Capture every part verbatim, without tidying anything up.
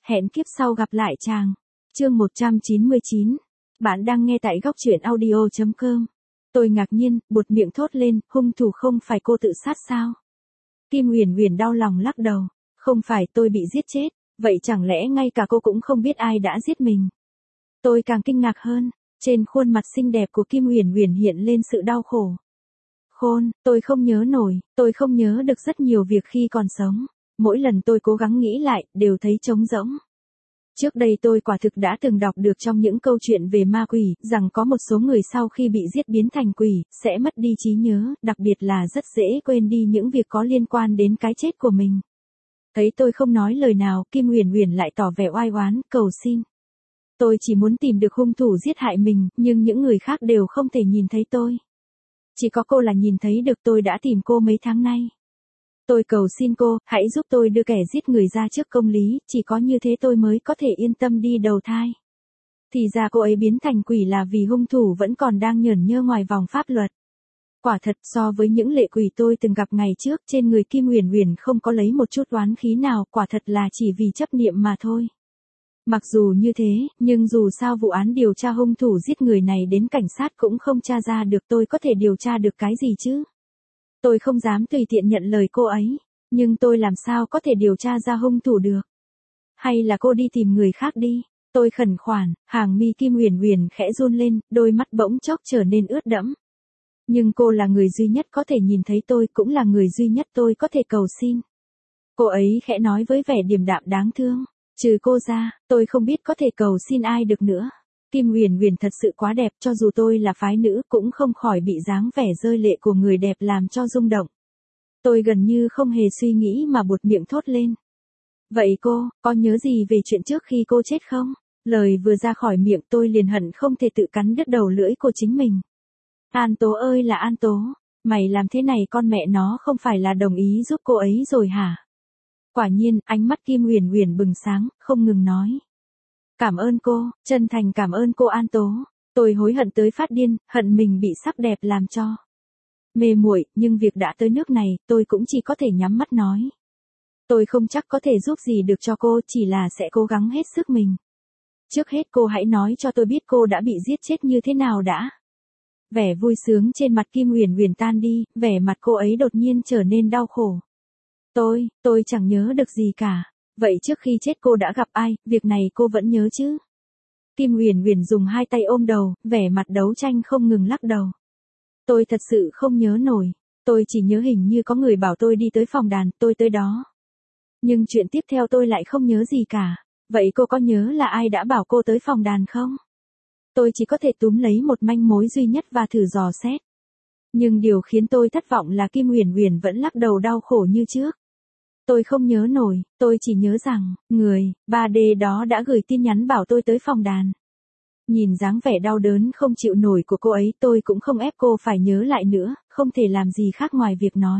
Hẹn kiếp sau gặp lại chàng. Chương một trăm chín mươi chín. Bạn đang nghe tại góc truyện audio chấm com. Tôi ngạc nhiên, buột miệng thốt lên, hung thủ không phải cô tự sát sao? Kim Huyền Huyền đau lòng lắc đầu, không phải tôi bị giết chết, vậy chẳng lẽ ngay cả cô cũng không biết ai đã giết mình? Tôi càng kinh ngạc hơn, trên khuôn mặt xinh đẹp của Kim Huyền Huyền hiện lên sự đau khổ. Khôn, tôi không nhớ nổi, tôi không nhớ được rất nhiều việc khi còn sống. Mỗi lần tôi cố gắng nghĩ lại, đều thấy trống rỗng. Trước đây tôi quả thực đã từng đọc được trong những câu chuyện về ma quỷ, rằng có một số người sau khi bị giết biến thành quỷ, sẽ mất đi trí nhớ, đặc biệt là rất dễ quên đi những việc có liên quan đến cái chết của mình. Thấy tôi không nói lời nào, Kim Huyền Huyền lại tỏ vẻ oai oán, cầu xin. Tôi chỉ muốn tìm được hung thủ giết hại mình, nhưng những người khác đều không thể nhìn thấy tôi. Chỉ có cô là nhìn thấy được, tôi đã tìm cô mấy tháng nay. Tôi cầu xin cô, hãy giúp tôi đưa kẻ giết người ra trước công lý, chỉ có như thế tôi mới có thể yên tâm đi đầu thai. Thì ra cô ấy biến thành quỷ là vì hung thủ vẫn còn đang nhởn nhơ ngoài vòng pháp luật. Quả thật, so với những lệ quỷ tôi từng gặp ngày trước, trên người Kim Huyền Huyền không có lấy một chút oán khí nào, quả thật là chỉ vì chấp niệm mà thôi. Mặc dù như thế, nhưng dù sao vụ án điều tra hung thủ giết người này đến cảnh sát cũng không tra ra được, tôi có thể điều tra được cái gì chứ? Tôi không dám tùy tiện nhận lời cô ấy, nhưng tôi làm sao có thể điều tra ra hung thủ được? Hay là cô đi tìm người khác đi? Tôi khẩn khoản, hàng mi Kim Huyền Huyền khẽ run lên, đôi mắt bỗng chốc trở nên ướt đẫm. Nhưng cô là người duy nhất có thể nhìn thấy tôi, cũng là người duy nhất tôi có thể cầu xin. Cô ấy khẽ nói với vẻ điềm đạm đáng thương. Trừ cô ra, tôi không biết có thể cầu xin ai được nữa. Kim Huyền Huyền thật sự quá đẹp, cho dù tôi là phái nữ cũng không khỏi bị dáng vẻ rơi lệ của người đẹp làm cho rung động. Tôi gần như không hề suy nghĩ mà buột miệng thốt lên. Vậy cô, có nhớ gì về chuyện trước khi cô chết không? Lời vừa ra khỏi miệng tôi liền hận không thể tự cắn đứt đầu lưỡi của chính mình. An Tố ơi là An Tố, mày làm thế này con mẹ nó không phải là đồng ý giúp cô ấy rồi hả? Quả nhiên, ánh mắt Kim Huyền Huyền bừng sáng, không ngừng nói. Cảm ơn cô, chân thành cảm ơn cô An Tố. Tôi hối hận tới phát điên, hận mình bị sắc đẹp làm cho mê muội, nhưng việc đã tới nước này, tôi cũng chỉ có thể nhắm mắt nói. Tôi không chắc có thể giúp gì được cho cô, chỉ là sẽ cố gắng hết sức mình. Trước hết cô hãy nói cho tôi biết cô đã bị giết chết như thế nào đã. Vẻ vui sướng trên mặt Kim Huyền Huyền tan đi, vẻ mặt cô ấy đột nhiên trở nên đau khổ. Tôi, tôi chẳng nhớ được gì cả. Vậy trước khi chết cô đã gặp ai, việc này cô vẫn nhớ chứ? Kim Huyền Huyền dùng hai tay ôm đầu, vẻ mặt đấu tranh không ngừng lắc đầu. Tôi thật sự không nhớ nổi, tôi chỉ nhớ hình như có người bảo tôi đi tới phòng đàn, tôi tới đó. Nhưng chuyện tiếp theo tôi lại không nhớ gì cả. Vậy cô có nhớ là ai đã bảo cô tới phòng đàn không? Tôi chỉ có thể túm lấy một manh mối duy nhất và thử dò xét. Nhưng điều khiến tôi thất vọng là Kim Huyền Huyền vẫn lắc đầu đau khổ như trước. Tôi không nhớ nổi, tôi chỉ nhớ rằng, người, ba D đó đã gửi tin nhắn bảo tôi tới phòng đàn. Nhìn dáng vẻ đau đớn không chịu nổi của cô ấy, tôi cũng không ép cô phải nhớ lại nữa, không thể làm gì khác ngoài việc nói.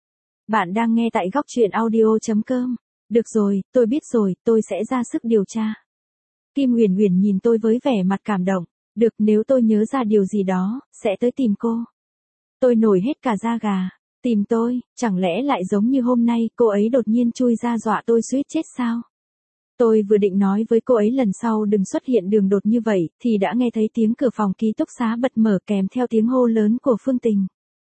Bạn đang nghe tại góc truyện audio chấm com. Được rồi, tôi biết rồi, tôi sẽ ra sức điều tra. Kim Huyền Huyền nhìn tôi với vẻ mặt cảm động. Được, nếu tôi nhớ ra điều gì đó, sẽ tới tìm cô. Tôi nổi hết cả da gà. Tìm tôi, chẳng lẽ lại giống như hôm nay, cô ấy đột nhiên chui ra dọa tôi suýt chết sao? Tôi vừa định nói với cô ấy lần sau đừng xuất hiện đường đột như vậy, thì đã nghe thấy tiếng cửa phòng ký túc xá bật mở kèm theo tiếng hô lớn của Phương Tình.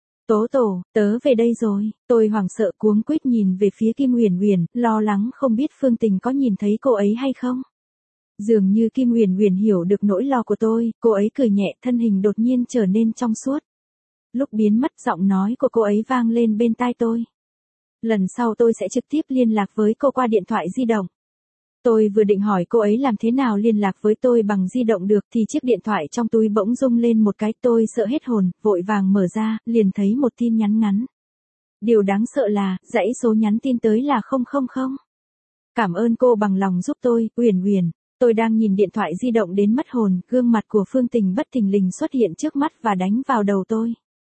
Tố tổ, tớ về đây rồi. Tôi hoảng sợ cuống quýt nhìn về phía Kim Huyền Huyền, lo lắng không biết Phương Tình có nhìn thấy cô ấy hay không. Dường như Kim Huyền Huyền hiểu được nỗi lo của tôi, cô ấy cười nhẹ, thân hình đột nhiên trở nên trong suốt. Lúc biến mất, giọng nói của cô ấy vang lên bên tai tôi. Lần sau tôi sẽ trực tiếp liên lạc với cô qua điện thoại di động. Tôi vừa định hỏi cô ấy làm thế nào liên lạc với tôi bằng di động được thì chiếc điện thoại trong túi bỗng rung lên một cái, tôi sợ hết hồn, vội vàng mở ra, liền thấy một tin nhắn ngắn. Điều đáng sợ là, dãy số nhắn tin tới là không không không. Cảm ơn cô bằng lòng giúp tôi, Huyền Huyền. Tôi đang nhìn điện thoại di động đến mất hồn, gương mặt của Phương Tình bất thình lình xuất hiện trước mắt và đánh vào đầu tôi.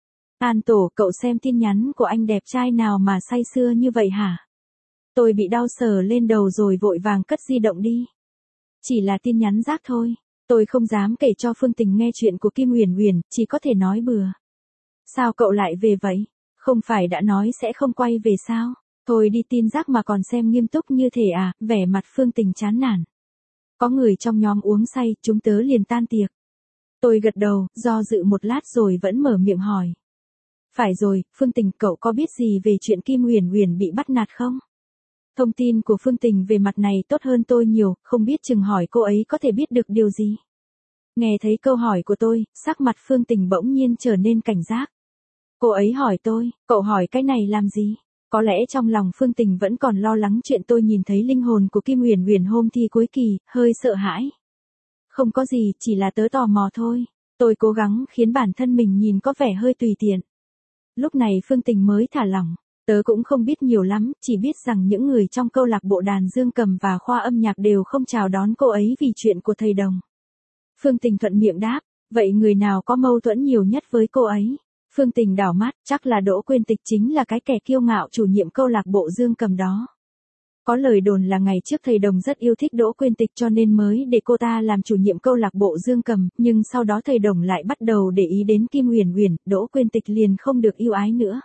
An Tổ, cậu xem tin nhắn của anh đẹp trai nào mà say sưa như vậy hả? Tôi bị đau sờ lên đầu rồi vội vàng cất di động đi. Chỉ là tin nhắn rác thôi. Tôi không dám kể cho Phương Tình nghe chuyện của Kim Huyền Huyền, chỉ có thể nói bừa. Sao cậu lại về vậy? Không phải đã nói sẽ không quay về sao? Thôi đi tin rác mà còn xem nghiêm túc như thế à, vẻ mặt Phương Tình chán nản. Có người trong nhóm uống say, chúng tớ liền tan tiệc. Tôi gật đầu, do dự một lát rồi vẫn mở miệng hỏi. Phải rồi, Phương Tình, cậu có biết gì về chuyện Kim Huyền Huyền bị bắt nạt không? Thông tin của Phương Tình về mặt này tốt hơn tôi nhiều, không biết chừng hỏi cô ấy có thể biết được điều gì. Nghe thấy câu hỏi của tôi, sắc mặt Phương Tình bỗng nhiên trở nên cảnh giác. Cô ấy hỏi tôi, cậu hỏi cái này làm gì? Có lẽ trong lòng Phương Tình vẫn còn lo lắng chuyện tôi nhìn thấy linh hồn của Kim Huyền Huyền hôm thi cuối kỳ, hơi sợ hãi. Không có gì, chỉ là tớ tò mò thôi. Tôi cố gắng khiến bản thân mình nhìn có vẻ hơi tùy tiện. Lúc này Phương Tình mới thả lỏng. Tớ cũng không biết nhiều lắm, chỉ biết rằng những người trong câu lạc bộ đàn dương cầm và khoa âm nhạc đều không chào đón cô ấy vì chuyện của thầy Đồng. Phương Tình thuận miệng đáp, vậy người nào có mâu thuẫn nhiều nhất với cô ấy? Phương Tình đảo mắt, chắc là Đỗ Quyên Tịch chính là cái kẻ kiêu ngạo chủ nhiệm câu lạc bộ dương cầm đó. Có lời đồn là ngày trước thầy Đồng rất yêu thích Đỗ Quyên Tịch cho nên mới để cô ta làm chủ nhiệm câu lạc bộ dương cầm, nhưng sau đó thầy Đồng lại bắt đầu để ý đến Kim Huyền Huyền, Đỗ Quyên Tịch liền không được yêu ái nữa.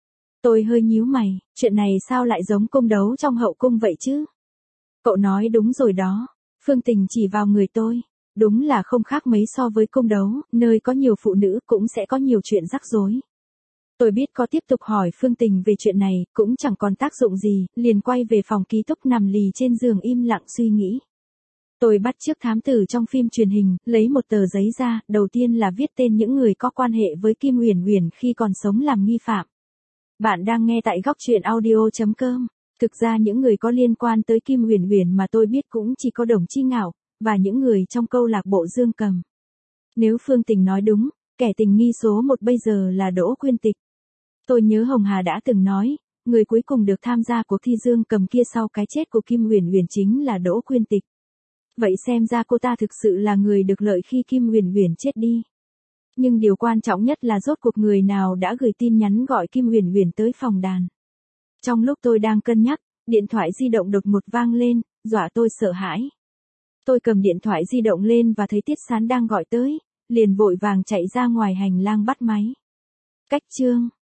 Tôi hơi nhíu mày, chuyện này sao lại giống cung đấu trong hậu cung vậy chứ? Cậu nói đúng rồi đó. Phương Tình chỉ vào người tôi. Đúng là không khác mấy so với cung đấu, nơi có nhiều phụ nữ cũng sẽ có nhiều chuyện rắc rối. Tôi biết có tiếp tục hỏi Phương Tình về chuyện này, cũng chẳng còn tác dụng gì, liền quay về phòng ký túc nằm lì trên giường im lặng suy nghĩ. Tôi bắt chước thám tử trong phim truyền hình, lấy một tờ giấy ra, đầu tiên là viết tên những người có quan hệ với Kim Huyền Huyền khi còn sống làm nghi phạm. Bạn đang nghe tại góc truyện audio chấm com. Thực ra những người có liên quan tới Kim Huyền Huyền mà tôi biết cũng chỉ có Đồng Chi Ngạo, và những người trong câu lạc bộ dương cầm. Nếu Phương Tình nói đúng, kẻ tình nghi số một bây giờ là Đỗ Quyên Tịch. Tôi nhớ Hồng Hà đã từng nói, người cuối cùng được tham gia cuộc thi dương cầm kia sau cái chết của Kim Huyền Huyền chính là Đỗ Quyên Tịch. Vậy xem ra cô ta thực sự là người được lợi khi Kim Huyền Huyền chết đi. Nhưng điều quan trọng nhất là rốt cuộc người nào đã gửi tin nhắn gọi Kim Huyền Huyền tới phòng đàn. Trong lúc tôi đang cân nhắc, điện thoại di động đột ngột vang lên, dọa tôi sợ hãi. Tôi cầm điện thoại di động lên và thấy Tiết Sán đang gọi tới, liền vội vàng chạy ra ngoài hành lang bắt máy. Cách chương